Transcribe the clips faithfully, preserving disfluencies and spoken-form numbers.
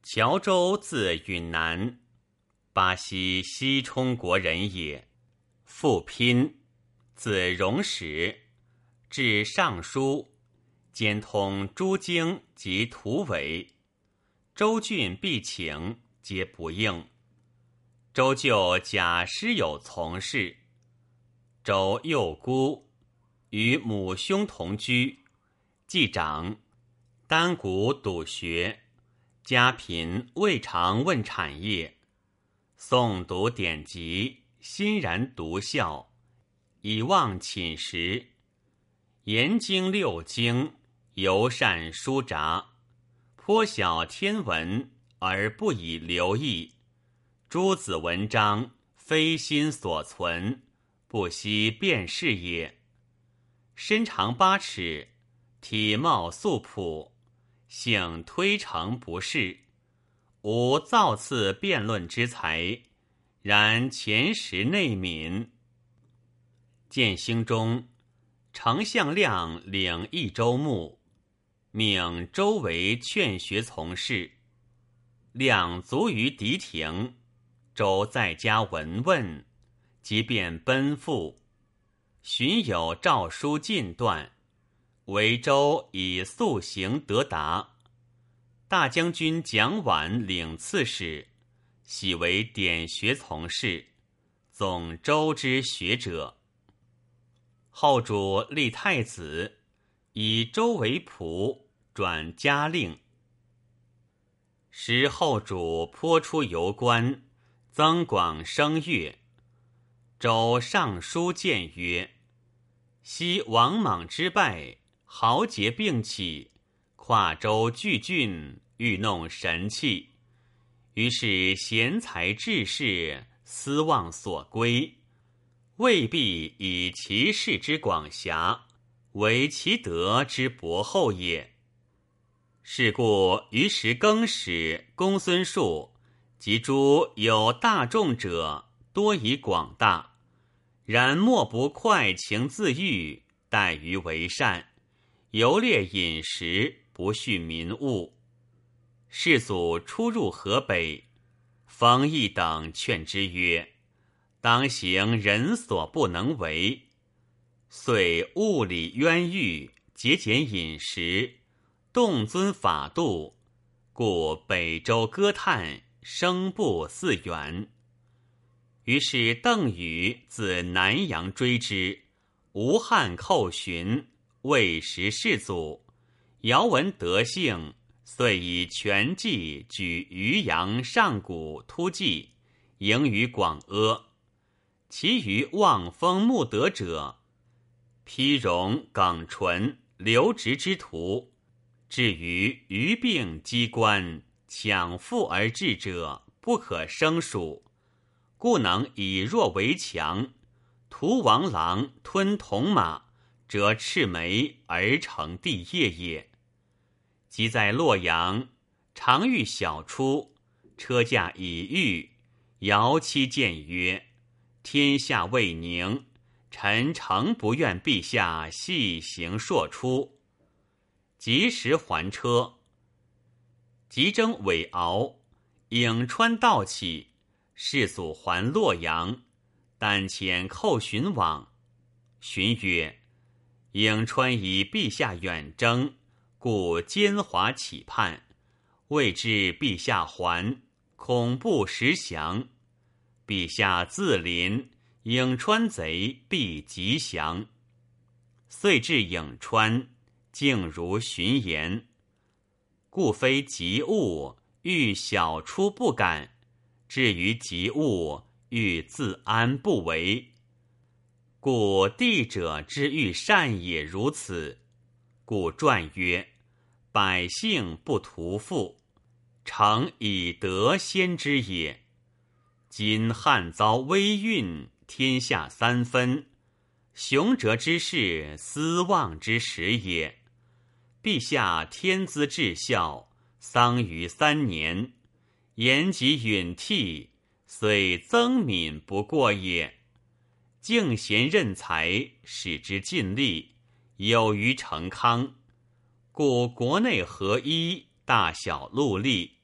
谯周字允南，巴西西充国人也。父拼，字荣始，至尚书，兼通诸经及图纬。州郡必请，皆不应。周就假师友从事。周幼孤，与母兄同居，既长，丹谷笃学，家贫未尝问产业。诵读典籍，欣然读效，以望寝食。研经六经，尤善书札，颇晓天文，而不以流意。诸子文章，非心所存，不惜辨识也。身长八尺，体貌素朴，性推诚不仕，无造次辩论之才，然前识内敏。建兴中，丞相亮领益州牧，命周为劝学从事。亮卒于敌庭，周在家闻问，即便奔赴。寻有诏书进断，为周以速行得达。大将军蒋琬领刺史，喜为典学从事，总周之学者。后主立太子，以周为仆，转嘉令。时后主颇出游观，增广声乐。周上书谏曰：昔王莽之败，豪杰并起，跨州聚郡，欲弄神器。于是贤才志士，思望所归，未必以其事之广狭，为其德之博厚也。是故于时更始，公孙述及诸有大众者，多以广大，然莫不快情自欲，待于为善，游猎饮食，不恤民物。世祖出入河北，冯异等劝之曰：当行人所不能为，遂物理渊狱，节俭饮食，动尊法度，故北周歌叹，声不似远。于是邓禹自南阳追之，吴汉寇寻，未识世祖。遥闻德性，遂以权计举渔阳上谷突骑，迎于广阿。其余望风慕德者，披戎耿纯刘直之徒。至于余病机关，抢富而治者，不可胜数，故能以弱为强。屠王狼，吞铜马，折赤眉而成帝业也。即在洛阳，常遇小出，车驾以御，遥期谏曰：天下未宁，臣诚不愿陛下细行硕出。及时还车，即征韦敖，颍川盗起，世祖还洛阳，但遣寇寻往。寻曰：颍川以陛下远征，故奸华起叛，未知陛下还，恐不时降。陛下自临，颍川贼必即降。遂至颍川，竟如寻言，故非急务，欲小出不敢，至于急务，欲自安不为。故帝者之欲善也如此。故传曰：百姓不图富，诚以德先之也。今汉遭危运，天下三分，雄哲之士，思望之时也。陛下天资至孝，丧于三年，言及允替，虽增敏不过也。敬贤任才，使之尽力，有于成康。故国内合一，大小戮力，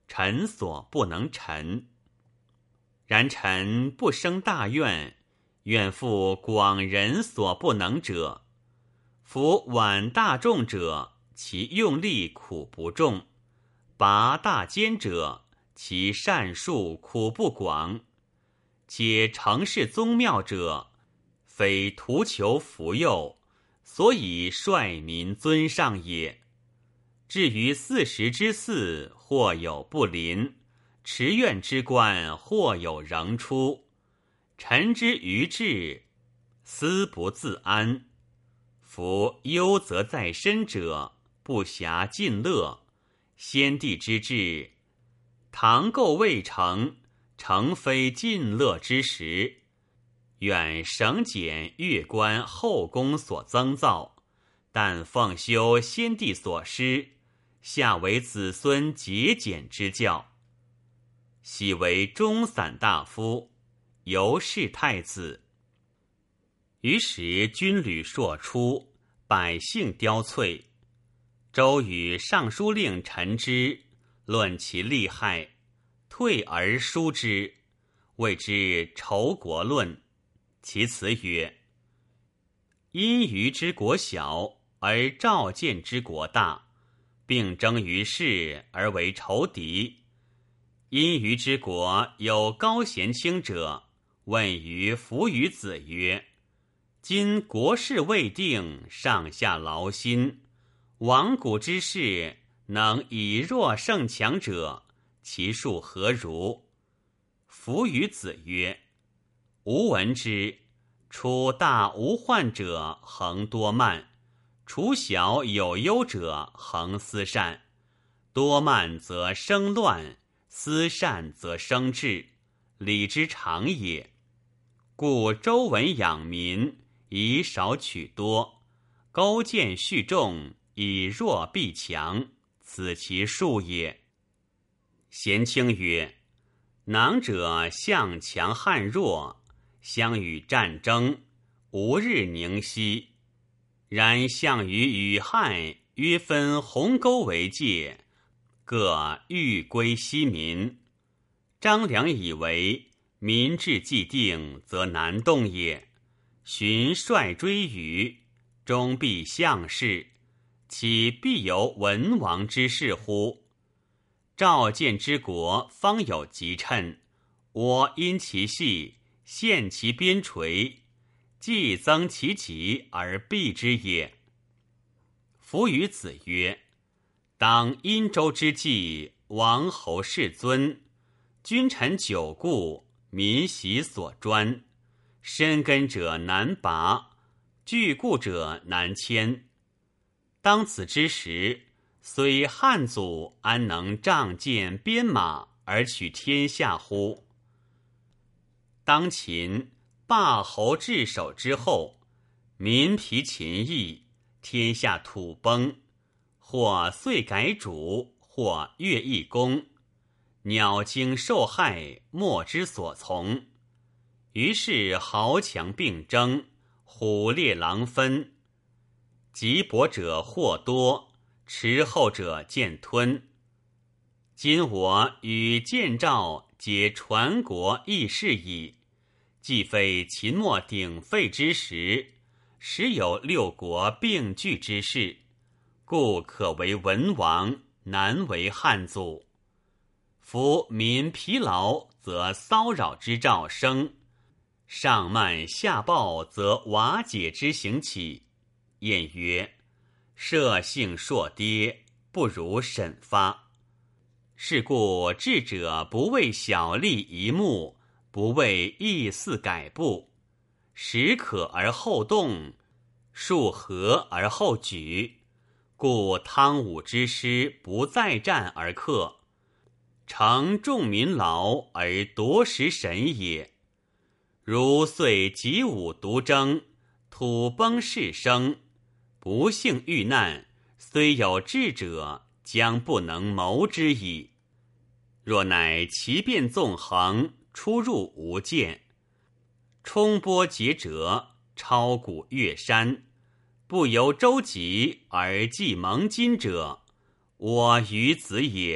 臣所不能陈。然臣不生大愿，愿复广人所不能者。夫挽大众者，其用力苦不重；拔大坚者，其善术苦不广。且成事宗庙者，非图求福佑，所以率民尊上也。至于四时之祀，或有不临；持院之官，或有仍出。臣之愚智，思不自安。夫忧则在身者，不暇尽乐。先帝之治，唐构未成，诚非尽乐之时。愿省减乐官后宫所增造，但奉修先帝所施，下为子孙节俭之教。喜为中散大夫，由是太子。于时军旅硕出，百姓凋瘁。周与尚书令陈之论其利害，退而书之，谓之仇国论。其辞曰：因虞之国小，而赵建之国大，并争于世而为仇敌。因虞之国有高贤卿者，问于弗与子曰：今国事未定，上下劳心，亡古之事，能以弱胜强者，其数何如？弗与子曰：吾闻之，处大无患者，恒多慢；处小有忧者，恒思善。多慢则生乱，思善则生智，礼之常也。故周文养民，以少取多；勾践蓄众，以弱避强，此其数也。贤卿曰：囊者向强汉弱，相与战争，无日宁息。然项羽与汉约分鸿沟为界，各欲归西民。张良以为民志既定，则难动也。荀率追羽，终必项氏，岂必有文王之事乎？赵建之国方有急趁，我因其细，陷其边陲，既增其急而避之也。弗与子曰：当殷周之际，王侯世尊，君臣久固，民习所专，深根者难拔，具固者难迁。当此之时，虽汉祖安能仗剑鞭马而取天下乎？当秦霸侯治守之后，民疲秦役，天下土崩，或遂改主，或越易公，鸟惊兽害，莫之所从。于是豪强并争，虎猎狼分，急薄者或多，持后者渐吞。今我与建赵皆传国议事矣，既非秦末鼎沸之时，时有六国并据之势，故可为文王，难为汉祖。夫民疲劳，则骚扰之兆生；上慢下暴，则瓦解之行起。晏曰：社性硕跌，不如审发。是故智者不为小利一目，不为意肆改步，时可而后动，数合而后举。故汤武之师不再战而克，成众民劳而夺食神也。如遂己武独争，土崩事生，不幸遇难，虽有智者，将不能谋之矣。若乃奇变纵横，出入无间，冲波劫折，超谷越山，不由周急而既蒙今者，我于子也，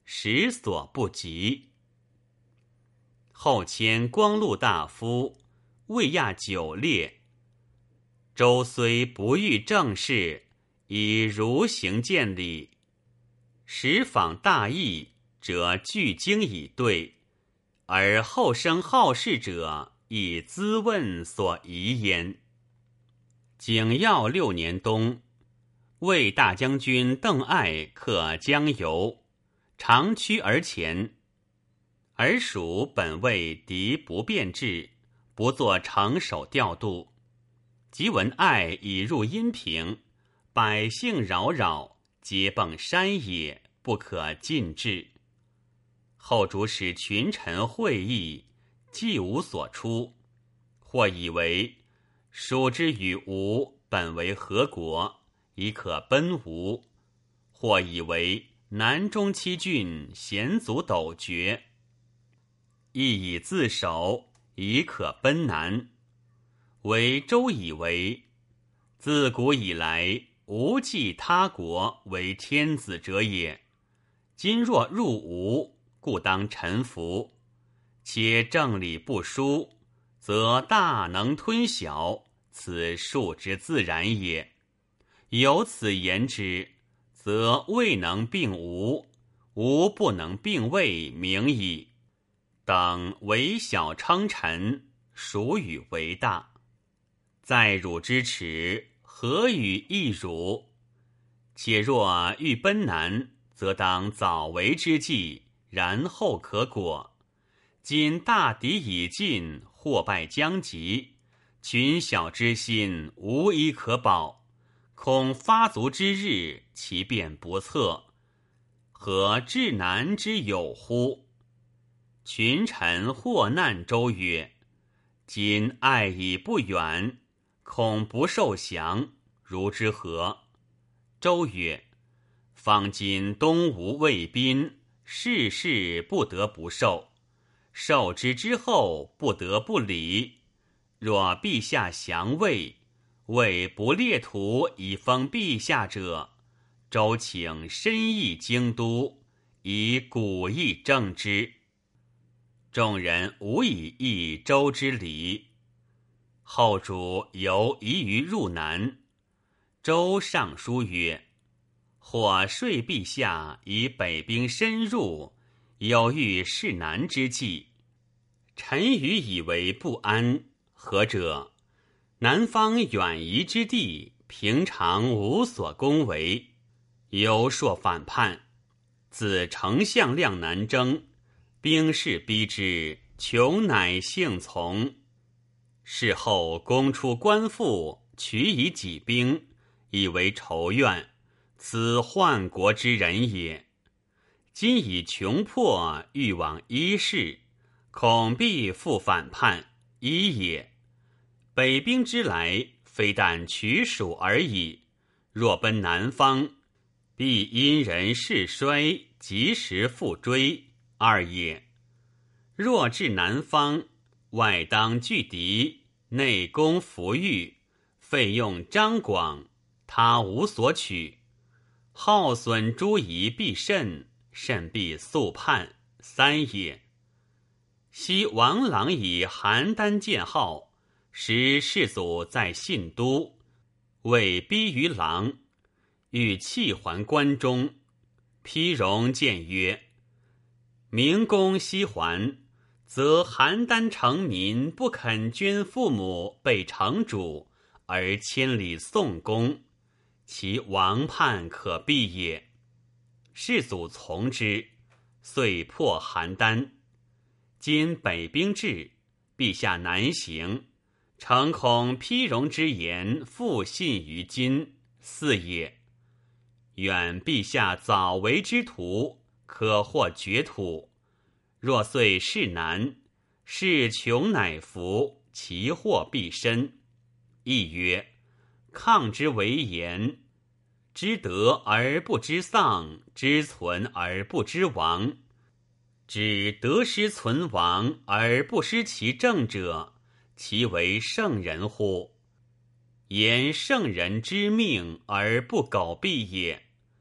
实所不及。后迁光禄大夫，魏亚九列。周虽不遇政事，以儒行见礼，时访大义者具经以对，而后生好事者以咨问所疑焉。景耀六年冬，魏大将军邓艾克江油，长驱而前。而蜀本为敌不便制，不作城守调度。即闻艾已入阴平，百姓扰扰，皆迸山野，不可进至。后主使群臣会议，既无所出，或以为蜀之与吴本为合国，已可奔吴；或以为南中七郡险阻陡绝，亦以自守，已可奔南。为周以为，自古以来无忌他国为天子者也，今若入吴，故当臣服。且政理不疏，则大能吞小，此庶之自然也。由此言之，则魏能并吴，吴不能并魏，明矣。等为小称臣，蜀与为大。在汝之耻，何与异汝？且若欲奔南，则当早为之计，然后可果。今大敌已尽，祸败将及，群小之心无一可保，恐发卒之日，其变不测，何至难之有乎？群臣或难周曰：今爱已不远，恐不受降，如之何？周曰：方今东吴魏宾，事事不得不受，受之之后，不得不理。若陛下降魏，魏不列土以封陛下者，周请深议京都，以古义正之。众人无以议周之礼。后主犹疑于入南，周上书曰：或说陛下以北兵深入，有欲事南之计。臣愚以为不安，何者？南方远夷之地，平常无所攻为，犹硕反叛。自丞相亮南征，兵士逼之，穷乃幸从。事后攻出官复，取以己兵，以为仇怨，此患国之人也。今已穷迫，欲往伊势，恐必复反叛，一也。北兵之来，非但取蜀而已，若奔南方，必因人势衰，及时复追，二也。若至南方，外当拒敌，内攻弗御，费用张广，他无所取，耗损诸夷必甚，甚必速叛，三也。昔王朗以邯郸建号，时世祖在信都，为逼于狼，欲弃还关中。丕荣谏曰：明公西还，则邯郸城民不肯捐父母被城主，而千里送公，其亡叛可避也。世祖从之，遂破邯郸。今北兵至，陛下南行，诚恐丕荣之言复信于今，四也。愿陛下早为之徒，可获绝土。若遂事难，事穷乃服，其祸必深。亦曰：抗之为言，知得而不知丧，知存而不知亡。知得失存亡而不失其正者，其为圣人乎？言圣人之命而不苟避也。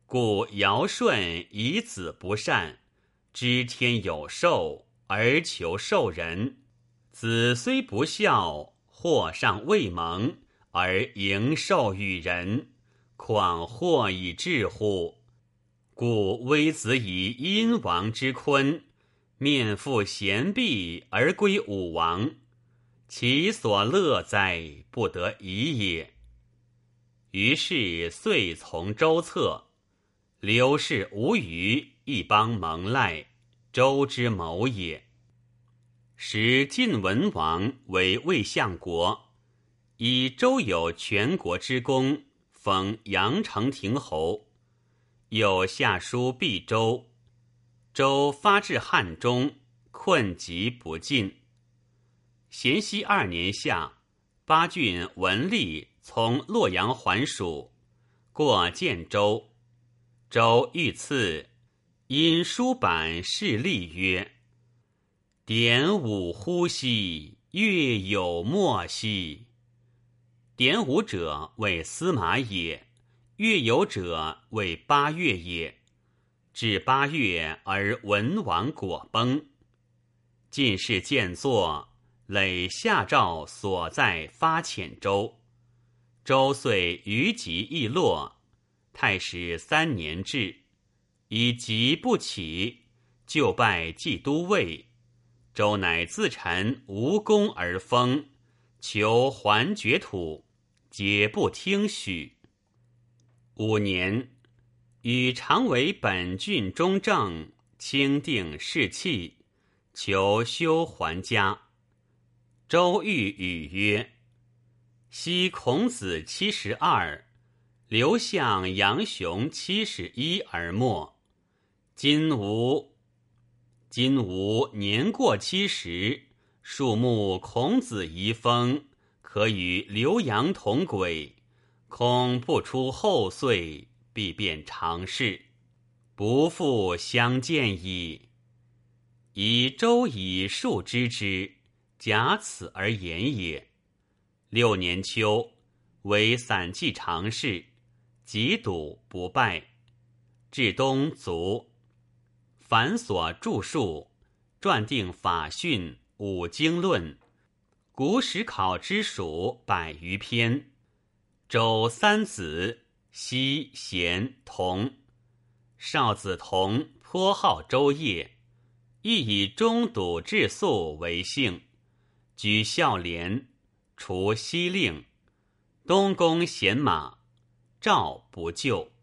故尧舜以子不善，知天有寿而求受人，子虽不孝，或尚未萌而迎受与人，况或以至乎？故微子以殷王之坤，面负贤婢而归武王，其所乐哉，不得已也。于是遂从周策，刘氏无虞，一邦蒙赖，周之谋也。时晋文王为魏相国，以周有全国之功，封阳城亭侯，有下书毕周，周发至汉中，困疾不进。咸熙二年夏，巴郡文吏从洛阳还蜀，过建州，周遇刺，因书版示吏曰：典武乎兮，乐有莫兮。典武者谓司马也，乐有者谓八月也。至八月而文王果崩。进士见作，累下诏所在发遣州。周遂于疾易落，太史三年至，以疾不起，就拜冀都尉。周乃自陈无功而封，求还爵土，皆不听许。五年，与常为本郡中正，钦定士气，求休还家。周欲语曰：昔孔子七十二，刘向、杨雄七十一而没，今吾今吾年过七十，树木孔子遗风，可与刘阳同轨，恐不出后岁，必变常事，不复相见矣。以周以数知之，假此而言也。六年秋，为散骑常侍，疾笃不败。至冬卒。凡所著述，撰定法训、五经论，古史考之属百余篇。周三子，奚、咸、同。少子同颇好周夜，亦以中笃治粟为幸，居孝廉，除西令。东宫贤马，赵不就。